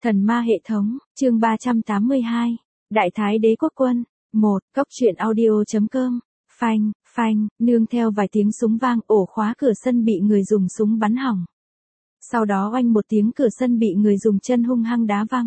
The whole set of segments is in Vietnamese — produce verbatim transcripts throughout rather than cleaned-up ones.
Thần ma hệ thống, chương ba trăm tám mươi hai. Đại Thái Đế Quốc Quân. một. Cốc truyện audio.com. Phanh, phanh, nương theo vài tiếng súng vang, ổ khóa cửa sân bị người dùng súng bắn hỏng. Sau đó oanh một tiếng, cửa sân bị người dùng chân hung hăng đá văng.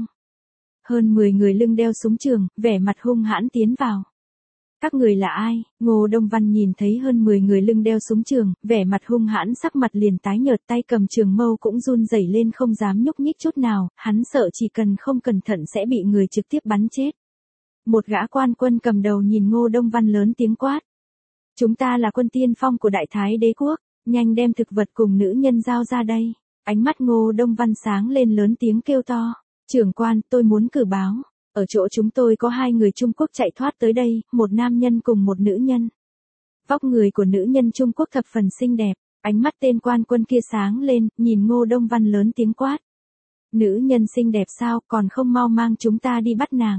Hơn mười người lưng đeo súng trường, vẻ mặt hung hãn tiến vào. Các người là ai? Ngô Đông Văn nhìn thấy hơn mười người lưng đeo súng trường, vẻ mặt hung hãn, sắc mặt liền tái nhợt, tay cầm trường mâu cũng run rẩy lên, không dám nhúc nhích chút nào, hắn sợ chỉ cần không cẩn thận sẽ bị người trực tiếp bắn chết. Một gã quan quân cầm đầu nhìn Ngô Đông Văn lớn tiếng quát. Chúng ta là quân tiên phong của Đại Thái Đế Quốc, nhanh đem thực vật cùng nữ nhân giao ra đây. Ánh mắt Ngô Đông Văn sáng lên, lớn tiếng kêu to. Trưởng quan, tôi muốn cử báo. Ở chỗ chúng tôi có hai người Trung Quốc chạy thoát tới đây, một nam nhân cùng một nữ nhân. Vóc người của nữ nhân Trung Quốc thập phần xinh đẹp, ánh mắt tên quan quân kia sáng lên, nhìn Ngô Đông Văn lớn tiếng quát. Nữ nhân xinh đẹp sao, còn không mau mang chúng ta đi bắt nàng.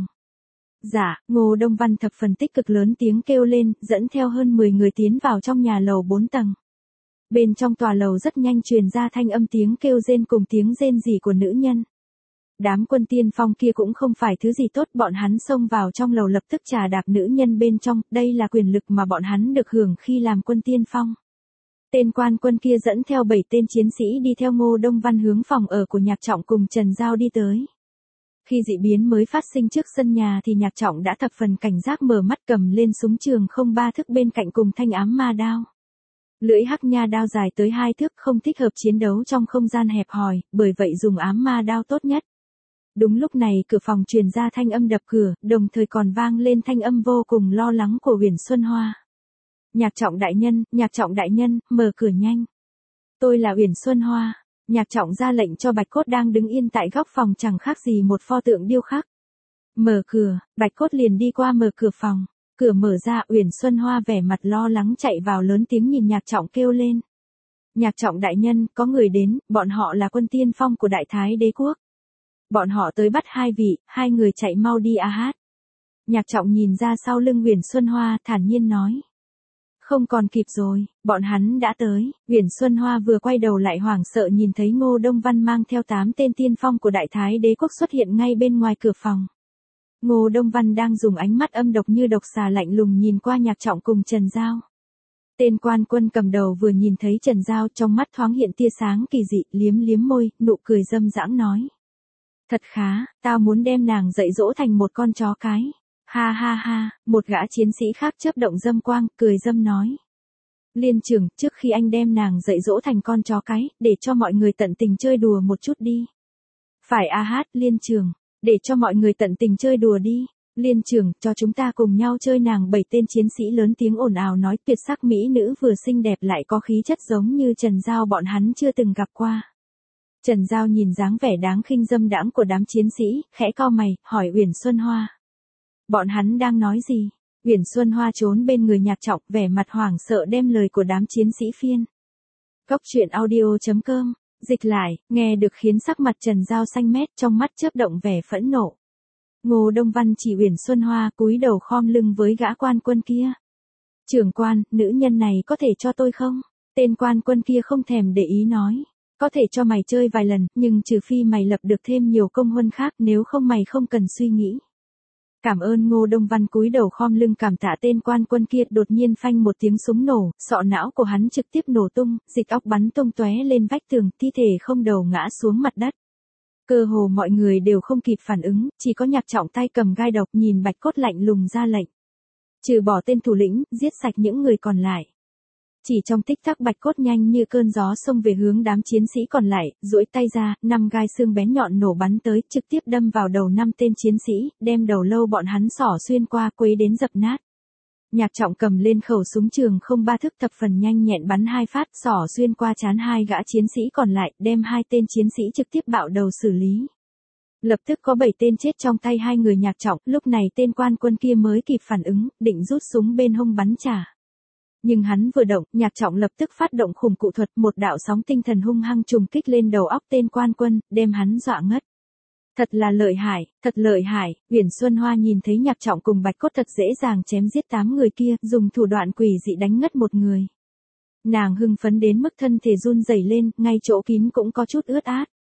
Dạ, Ngô Đông Văn thập phần tích cực lớn tiếng kêu lên, dẫn theo hơn mười người tiến vào trong nhà lầu bốn tầng. Bên trong tòa lầu rất nhanh truyền ra thanh âm tiếng kêu rên cùng tiếng rên rỉ của nữ nhân. Đám quân tiên phong kia cũng không phải thứ gì tốt, bọn hắn xông vào trong lầu lập tức trà đạp nữ nhân bên trong, đây là quyền lực mà bọn hắn được hưởng khi làm quân tiên phong. Tên quan quân kia dẫn theo bảy tên chiến sĩ đi theo Ngô Đông Văn hướng phòng ở của Nhạc Trọng cùng Trần Giao đi tới. Khi dị biến mới phát sinh trước sân nhà thì Nhạc Trọng đã thập phần cảnh giác, mở mắt cầm lên súng trường không ba thước bên cạnh cùng thanh ám ma đao. Lưỡi hắc nha đao dài tới hai thước, không thích hợp chiến đấu trong không gian hẹp hòi, bởi vậy dùng ám ma đao tốt nhất. Đúng lúc này cửa phòng truyền ra thanh âm đập cửa, đồng thời còn vang lên thanh âm vô cùng lo lắng của Uyển Xuân Hoa. Nhạc Trọng đại nhân, Nhạc Trọng đại nhân, mở cửa nhanh. Tôi là Uyển Xuân Hoa. Nhạc Trọng ra lệnh cho Bạch Cốt đang đứng yên tại góc phòng chẳng khác gì một pho tượng điêu khắc. Mở cửa, Bạch Cốt liền đi qua mở cửa phòng. Cửa mở ra, Uyển Xuân Hoa vẻ mặt lo lắng chạy vào, lớn tiếng nhìn Nhạc Trọng kêu lên. Nhạc Trọng đại nhân, có người đến, bọn họ là quân tiên phong của Đại Thái Đế Quốc. Bọn họ tới bắt hai vị, hai người chạy mau đi a hát. Nhạc Trọng nhìn ra sau lưng Uyển Xuân Hoa, thản nhiên nói. Không còn kịp rồi, bọn hắn đã tới. Uyển Xuân Hoa vừa quay đầu lại hoảng sợ nhìn thấy Ngô Đông Văn mang theo tám tên tiên phong của Đại Thái Đế Quốc xuất hiện ngay bên ngoài cửa phòng. Ngô Đông Văn đang dùng ánh mắt âm độc như độc xà lạnh lùng nhìn qua Nhạc Trọng cùng Trần Giao. Tên quan quân cầm đầu vừa nhìn thấy Trần Giao, trong mắt thoáng hiện tia sáng kỳ dị, liếm liếm môi, nụ cười dâm dãng nói. Thật khá, tao muốn đem nàng dạy dỗ thành một con chó cái. Ha ha ha, một gã chiến sĩ khác chớp động dâm quang, cười dâm nói. Liên trưởng, trước khi anh đem nàng dạy dỗ thành con chó cái, để cho mọi người tận tình chơi đùa một chút đi. Phải a hát, Liên trưởng, để cho mọi người tận tình chơi đùa đi. Liên trưởng, cho chúng ta cùng nhau chơi nàng. Bảy tên chiến sĩ lớn tiếng ồn ào nói, tuyệt sắc mỹ nữ vừa xinh đẹp lại có khí chất giống như Trần Giao bọn hắn chưa từng gặp qua. Trần Giao nhìn dáng vẻ đáng khinh dâm đãng của đám chiến sĩ, khẽ cau mày, hỏi Uyển Xuân Hoa. Bọn hắn đang nói gì? Uyển Xuân Hoa trốn bên người Nhạc Trọng, vẻ mặt hoảng sợ đem lời của đám chiến sĩ phiên. Cốc truyện audio.com, dịch lại, nghe được khiến sắc mặt Trần Giao xanh mét, trong mắt chớp động vẻ phẫn nộ. Ngô Đông Văn chỉ Uyển Xuân Hoa, cúi đầu khom lưng với gã quan quân kia. Trưởng quan, nữ nhân này có thể cho tôi không? Tên quan quân kia không thèm để ý nói. Có thể cho mày chơi vài lần, nhưng trừ phi mày lập được thêm nhiều công huân khác, nếu không mày không cần suy nghĩ. Cảm ơn. Ngô Đông Văn cúi đầu khom lưng cảm tạ tên quan quân kia, đột nhiên phanh một tiếng súng nổ, sọ não của hắn trực tiếp nổ tung, dịch óc bắn tung tóe lên vách tường, thi thể không đầu ngã xuống mặt đất. Cơ hồ mọi người đều không kịp phản ứng, chỉ có Nhạc Trọng tay cầm gai độc nhìn Bạch Cốt lạnh lùng ra lệnh. Trừ bỏ tên thủ lĩnh, giết sạch những người còn lại. Chỉ trong tích tắc Bạch Cốt nhanh như cơn gió xông về hướng đám chiến sĩ còn lại, duỗi tay ra, năm gai xương bén nhọn nổ bắn tới, trực tiếp đâm vào đầu năm tên chiến sĩ, đem đầu lâu bọn hắn xỏ xuyên qua, quấy đến dập nát. Nhạc Trọng cầm lên khẩu súng trường không ba thước thập phần nhanh nhẹn bắn hai phát, xỏ xuyên qua trán hai gã chiến sĩ còn lại, đem hai tên chiến sĩ trực tiếp bạo đầu xử lý. Lập tức có bảy tên chết trong tay hai người Nhạc Trọng, lúc này tên quan quân kia mới kịp phản ứng, định rút súng bên hông bắn trả. Nhưng hắn vừa động, Nhạc Trọng lập tức phát động khủng cụ thuật, một đạo sóng tinh thần hung hăng trùng kích lên đầu óc tên quan quân, đem hắn dọa ngất. Thật là lợi hại, thật lợi hại. Uyển Xuân Hoa nhìn thấy Nhạc Trọng cùng Bạch Cốt thật dễ dàng chém giết tám người kia, dùng thủ đoạn quỷ dị đánh ngất một người. Nàng hưng phấn đến mức thân thể run rẩy lên, ngay chỗ kín cũng có chút ướt át.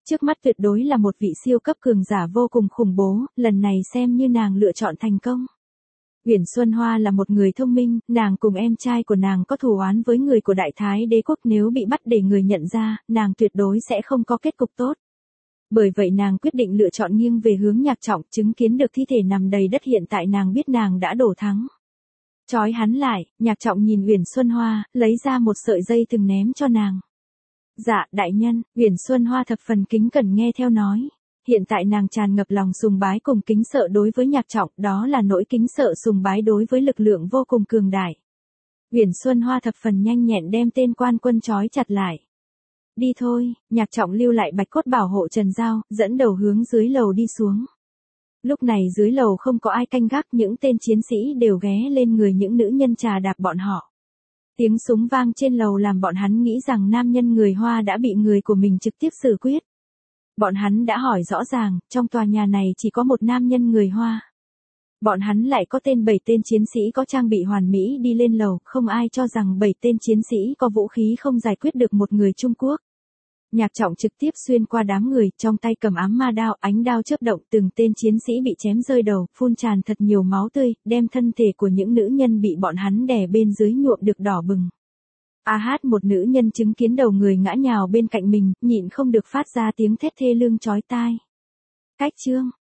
Trước mắt tuyệt đối là một vị siêu cấp cường giả vô cùng khủng bố, lần này xem như nàng lựa chọn thành công. Uyển Xuân Hoa là một người thông minh, nàng cùng em trai của nàng có thù oán với người của Đại Thái Đế quốc, nếu bị bắt để người nhận ra, nàng tuyệt đối sẽ không có kết cục tốt. Bởi vậy nàng quyết định lựa chọn nghiêng về hướng Nhạc Trọng, chứng kiến được thi thể nằm đầy đất hiện tại nàng biết nàng đã đổ thắng. Chói hắn lại, Nhạc Trọng nhìn Uyển Xuân Hoa, lấy ra một sợi dây thừng ném cho nàng. Dạ, đại nhân, Uyển Xuân Hoa thập phần kính cẩn nghe theo nói. Hiện tại nàng tràn ngập lòng sùng bái cùng kính sợ đối với Nhạc Trọng, đó là nỗi kính sợ sùng bái đối với lực lượng vô cùng cường đại. Uyển Xuân Hoa thập phần nhanh nhẹn đem tên quan quân trói chặt lại. Đi thôi, Nhạc Trọng lưu lại bạch cốt bảo hộ Trần Giao, dẫn đầu hướng dưới lầu đi xuống. Lúc này dưới lầu không có ai canh gác, những tên chiến sĩ đều ghé lên người những nữ nhân trà đạp bọn họ. Tiếng súng vang trên lầu làm bọn hắn nghĩ rằng nam nhân người Hoa đã bị người của mình trực tiếp xử quyết. Bọn hắn đã hỏi rõ ràng, trong tòa nhà này chỉ có một nam nhân người Hoa. Bọn hắn lại có tên bảy tên chiến sĩ có trang bị hoàn mỹ đi lên lầu, không ai cho rằng bảy tên chiến sĩ có vũ khí không giải quyết được một người Trung Quốc. Nhạc Trọng trực tiếp xuyên qua đám người, trong tay cầm ám ma đao, ánh đao chớp động, từng tên chiến sĩ bị chém rơi đầu, phun tràn thật nhiều máu tươi, đem thân thể của những nữ nhân bị bọn hắn đè bên dưới nhuộm được đỏ bừng. A hát, một nữ nhân chứng kiến đầu người ngã nhào bên cạnh mình, nhịn không được phát ra tiếng thét thê lương chói tai. Cách chương